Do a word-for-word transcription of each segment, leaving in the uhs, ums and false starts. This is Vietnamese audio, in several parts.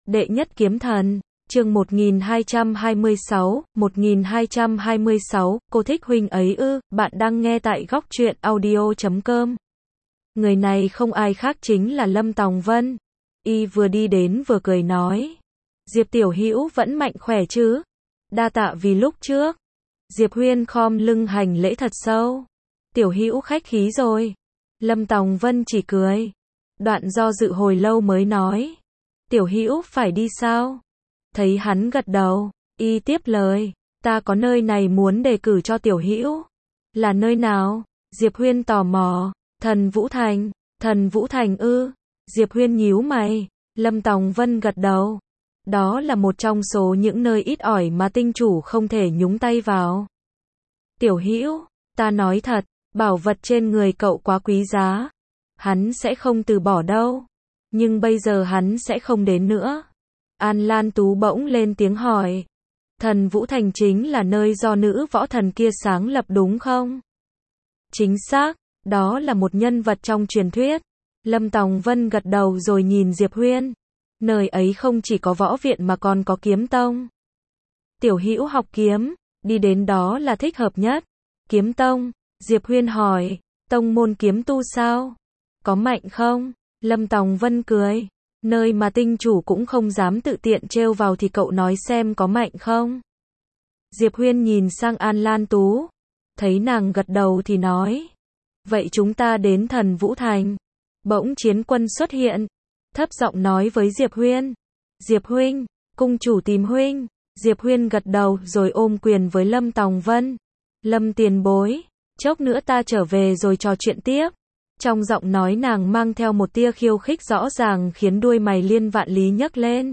Đệ nhất kiếm thần, chương một nghìn hai trăm hai mươi sáu, một nghìn hai trăm hai mươi sáu, cô thích huynh ấy ư, bạn đang nghe tại góc truyện audio chấm com. Người này không ai khác chính là Lâm Tòng Vân. Y vừa đi đến vừa cười nói. Diệp tiểu hữu vẫn mạnh khỏe chứ? Đa tạ vì lúc trước. Diệp Huyên khom lưng hành lễ thật sâu. Tiểu hữu khách khí rồi. Lâm Tòng Vân chỉ cười. Đoạn do dự hồi lâu mới nói. Tiểu hữu phải đi sao? Thấy hắn gật đầu, y tiếp lời. Ta có nơi này muốn đề cử cho tiểu hữu. Là nơi nào? Diệp Huyên tò mò. Thần Vũ Thành. Thần Vũ Thành ư? Diệp Huyên nhíu mày. Lâm Tòng Vân gật đầu. Đó là một trong số những nơi ít ỏi mà tinh chủ không thể nhúng tay vào. Tiểu hữu, ta nói thật, bảo vật trên người cậu quá quý giá. Hắn sẽ không từ bỏ đâu. Nhưng bây giờ hắn sẽ không đến nữa. An Lan Tú bỗng lên tiếng hỏi. Thần Vũ Thành chính là nơi do nữ võ thần kia sáng lập đúng không? Chính xác, đó là một nhân vật trong truyền thuyết. Lâm Tòng Vân gật đầu rồi nhìn Diệp Huyên. Nơi ấy không chỉ có võ viện mà còn có kiếm tông. Tiểu hữu học kiếm, đi đến đó là thích hợp nhất. Kiếm tông, Diệp Huyên hỏi, tông môn kiếm tu sao? Có mạnh không? Lâm Tòng Vân cười. Nơi mà tinh chủ cũng không dám tự tiện trêu vào thì cậu nói xem có mạnh không? Diệp Huyên nhìn sang An Lan Tú. Thấy nàng gật đầu thì nói. Vậy chúng ta đến Thần Vũ Thành. Bỗng chiến quân xuất hiện. Thấp giọng nói với Diệp Huyên. Diệp huynh, cung chủ tìm huynh. Diệp Huyên gật đầu rồi ôm quyền với Lâm Tòng Vân. Lâm tiền bối, chốc nữa ta trở về rồi trò chuyện tiếp. Trong giọng nói nàng mang theo một tia khiêu khích rõ ràng khiến đuôi mày Liên Vạn Lý nhấc lên.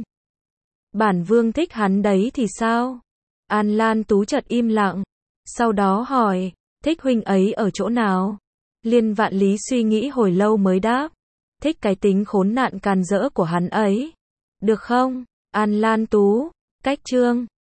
Bản vương thích hắn đấy thì sao? An Lan Tú chợt im lặng. Sau đó hỏi, thích huynh ấy ở chỗ nào? Liên Vạn Lý suy nghĩ hồi lâu mới đáp. Thích cái tính khốn nạn càn rỡ của hắn ấy. Được không? An Lan Tú, cách chương.